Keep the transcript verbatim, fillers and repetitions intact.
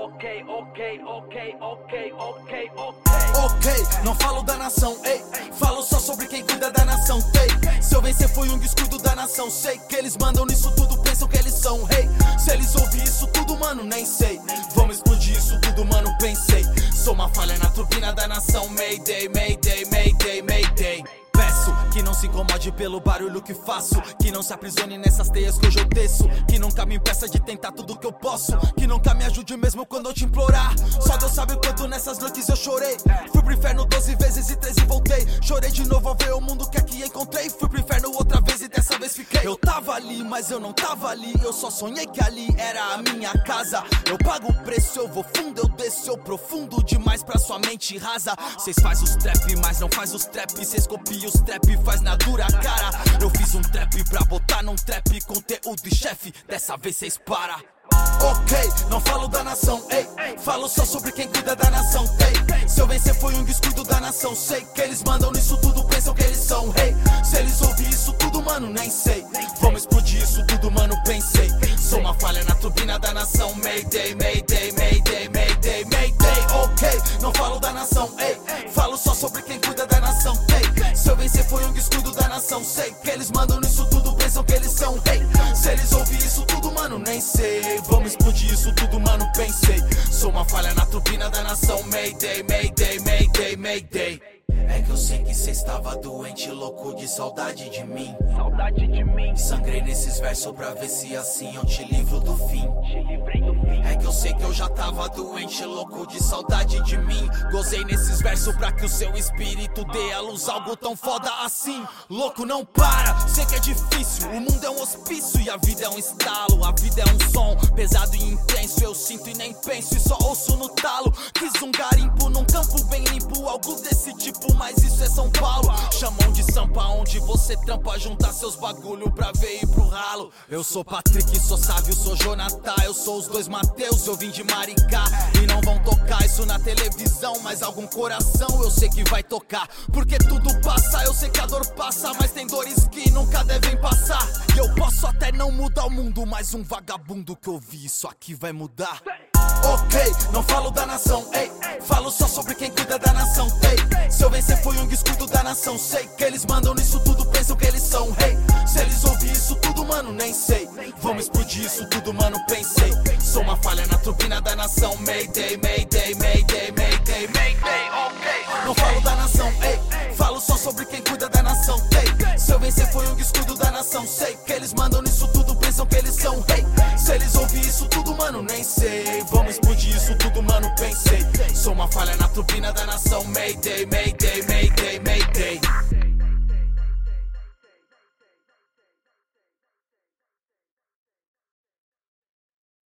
ok, ok, ok, ok, ok, ok. Ok, não falo da nação, ei, falo só sobre quem cuida da nação, ei. Se eu vencer foi um descuido da nação, sei que eles mandam nisso tudo, pensam que eles são rei. Se eles ouvir isso tudo, mano, nem sei. Vamos explodir isso tudo, mano, pensei. Sou uma falha na turbina da nação, Mayday, Mayday, Mayday, Mayday. Peço que não se incomode pelo barulho que faço, que não se aprisione nessas teias que hoje eu desço, que nunca me impeça de tentar tudo que eu posso, que nunca me ajude mesmo quando eu te implorar. Só Deus sabe o quanto nessas noites eu chorei. Fui pro inferno doze vezes e treze voltei. Chorei de novo ao ver o mundo que aqui encontrei. Fui pro inferno outra vez e dessa vez fiquei. Eu tava ali, mas eu não tava ali. Eu só sonhei que ali era a minha casa. Eu pago o preço, eu vou fundo, eu desço, eu profundo demais pra sua mente rasa. Cês faz os trap, mas não faz os trap. Cês copiam os trap, faz na dura cara. Eu fiz um trap pra botar num trap, conteúdo e chefe, dessa vez cês para. Ok, não falo da nação, ei, falo só sobre quem cuida da nação, ei. Se eu vencer foi um descuido da nação, sei que eles mandam nisso tudo, pensam que eles são rei. Se eles ouvir isso tudo, mano, nem sei. Vamos explodir isso tudo, mano, pensei. Sou uma falha na turbina da nação, Mayday, Mayday, Mayday, Mayday, Mayday. Ok, não falo da nação, ei, falo só sobre quem cuida da nação, ei. Se eu vencer foi um descuido da nação, sei que eles mandam nisso tudo, pensam que eles são rei. Se eles ouvir isso tudo, mano, nem sei. Vamos explodir isso tudo, mano, pensei. Sou uma falha na turbina da nação, Mayday, Mayday, Mayday, Mayday. É que eu sei que cê estava doente, louco de saudade de mim. Saudade de mim, Sangrei nesses versos pra ver se assim eu te livro do fim. te livrei do fim. É que eu sei que eu já tava doente, louco de saudade de mim. Gozei nesses versos pra que o seu espírito dê à luz algo tão foda assim. Louco, não para, sei que é difícil. O mundo é um hospício e a vida é um estalo. A vida é um som pesado e intenso. Eu sinto e nem penso e só ouço no talo. Quis um garimpo num campo bem limpo, algo desse tipo, mas isso é São Paulo. Chamam de Sampa onde você trampa, juntar seus bagulho pra ver ir pro ralo. Eu sou Patrick, sou Sávio, sou Jonathan. Eu sou os dois Mateus, eu vim de Maricá. E não vão tocar isso na televisão, mas algum coração eu sei que vai tocar. Porque tudo passa, eu sei que a dor passa, mas tem dores que nunca devem passar. E eu posso até não mudar o mundo, mas um vagabundo que ouvi isso aqui vai mudar. Ok, não falo da nação, ei, falo só sobre quem cuida da nação, ei. Se eu vencer foi um descuido da nação, sei que eles mandam nisso tudo, pensam que eles são rei. Se eles ouvir isso tudo, mano, nem sei. Vamos explodir isso tudo, mano, pensei. Sou uma falha na turbina da nação, Mayday, Mayday, Mayday, Mayday, Mayday. Ok, não falo da nação, ei, falo só sobre quem cuida da nação, ei. Se eu vencer foi um descuido da nação, sei que eles mandam nisso tudo, pensam que eles são rei. Se eles ouvir isso tudo, mano, nem sei. Vamos explodir isso tudo, mano, pensei. Sou uma falha na turbina da nação, Mayday, Mayday, Mayday, Mayday.